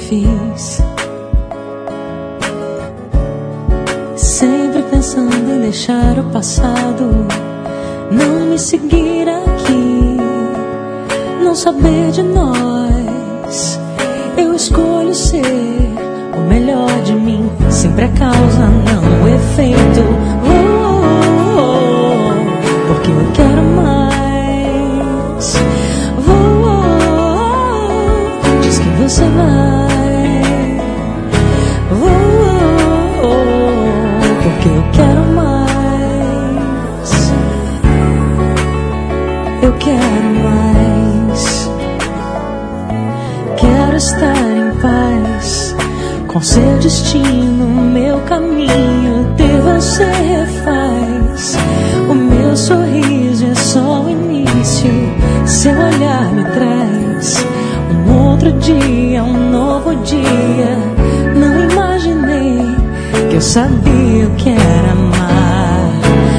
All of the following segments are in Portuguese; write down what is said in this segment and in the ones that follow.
fiz, sempre pensando em deixar o passado não me seguir aqui, não saber de nós. Eu escolho ser o melhor de mim, sempre a causa, não o efeito. Porque eu quero mais. Diz que você vai. Porque eu quero mais. Eu quero mais. Quero estar em paz com seu destino, meu caminho de você refaz. O meu sorriso é só o início, seu olhar me traz um outro dia, um novo dia. Não imaginei que eu sabia o que era amar.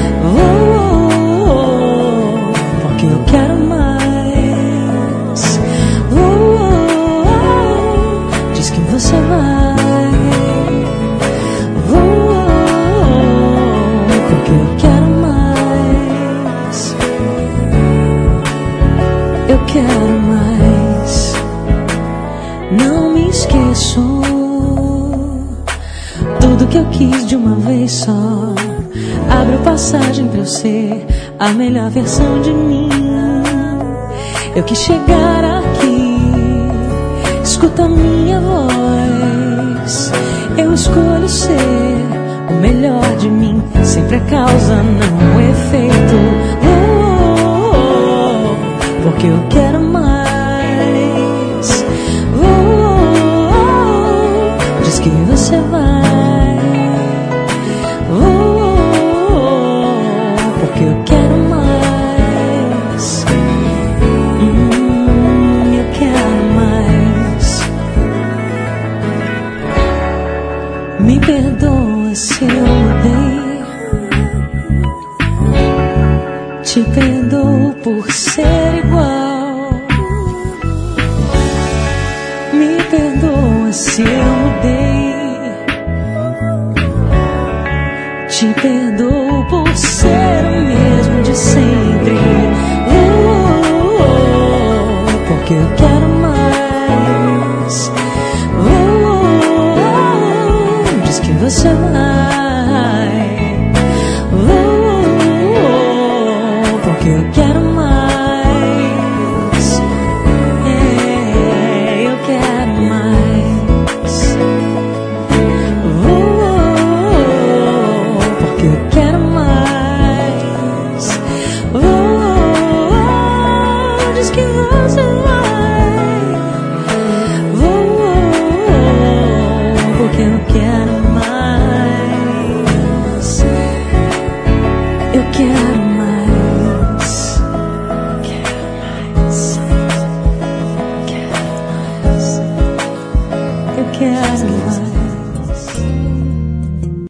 Porque eu quero mais. Diz que você vai. Porque eu quero mais. Eu quero mais. Não me esqueço. Tudo que eu quis de uma vez só. Abro passagem pra eu ser a melhor versão de mim. Eu quis chegar aqui. Escuta a minha voz. Eu escolho ser o melhor de mim, sempre a causa, não o efeito. Porque eu quero mais. Diz que você vai. Porque eu quero mais. Eu quero mais. Me perdoa se eu mudei. Te perdoo por ser igual. Me perdoa se eu mudei. Te perdoo por ser o mesmo de sempre. Porque eu quero mais. Diz que você vai. Porque eu quero